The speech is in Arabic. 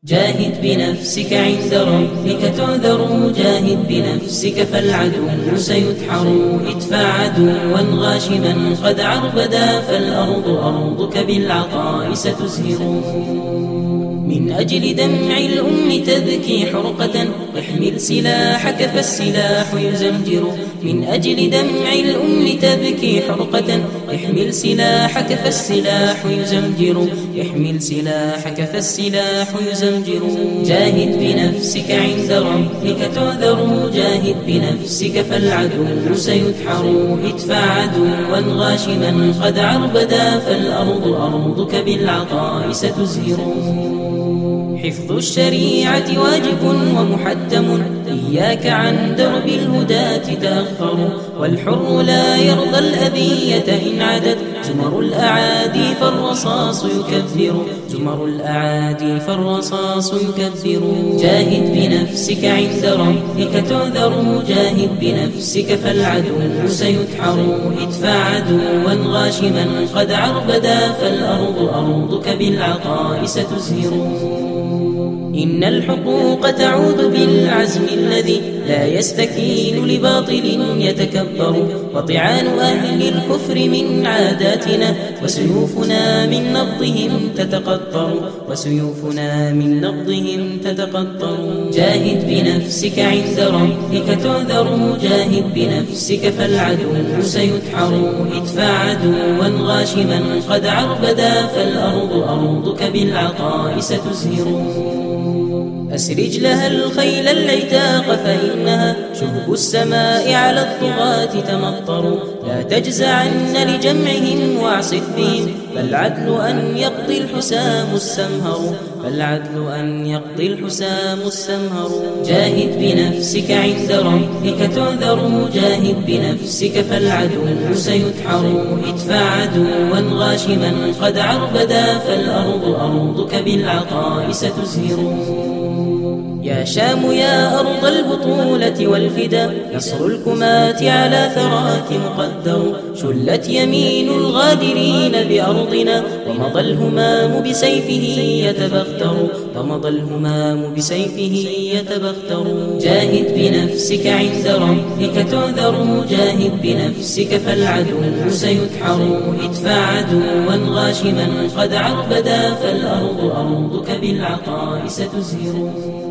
جاهد بنفسك عند ربك تعذر، جاهد بنفسك فالعدو سيدحر. ادفع عدوا غاشما قد عربدا، فالأرض أرضك بالعطاء ستزهر. من أجل دمع الأم تبكي حرقة، احمل سلاحك فالسلاح يزمجر. من أجل دمع الأم تبكي حرقة، احمل سلاحك فالسلاح يزمجر. احمل سلاحك فالسلاح يزمجر. جاهد بنفسك عند ربك تعذر، جاهد بنفسك فالعدو سيدحر. ادفع عدوا غاشما قد عربدا، فالأرض أرضك بالعطاء ستزهر. حفظ الشريعة واجب ومحتم، إياك عن درب الهداة تأخر. والحر لا يرضى الأبية إن عدت، زمر الأعادي فالرصاص يكبر. زمر الأعادي فالرصاص يكبر. جاهد بنفسك عند ربك تعذر، جاهد بنفسك فالعدو سيدحر. ادفع عدوا غاشما قد عربدا، فالأرض أرضك بالعطاء ستزهر. إن الحقوق تعود بالعزم الذي لا يستكين لباطل يتكبر. وطعان أهل الكفر من عاداتنا، وسيوفنا من نبضهم تتقطر. وسيوفنا من نبضهم تتقطر. جاهد بنفسك عند ربك تعذر، جاهد بنفسك فالعدو سيدحر. ادفع عدوا غاشما قد عربدا، فالأرض أرضك بالعطاء ستزهر. أسرج لها الخيل العتاق، فإنها شهب السماء على الطغاة تمطر. لا تجزعن لجمعهم واعصف بهم، فالعدل أن يقضي الحسام السمهر. فالعدل أن يقضي الحسام السمهر. جاهد بنفسك عند ربك تعذر، جاهد بنفسك فالعدو سيدحر. ادفع عدوا غاشما قد عربدا، فالأرض أرضك بالعطاء ستزهر. يا شام يا أرض البطولة والفدا، نصر الكمات على ثراك مقدر. شلت يمين الغادرين بأرضنا، ومضى الهمام بسيفه يتبختر. ومضى الهمام بسيفه يتبختر. جاهد بنفسك عند ربك تعذر، جاهد بنفسك فالعدو سيدحر. ادفع عدوا غاشما قد عربدا، فالأرض أرضك بالعطاء ستزهر.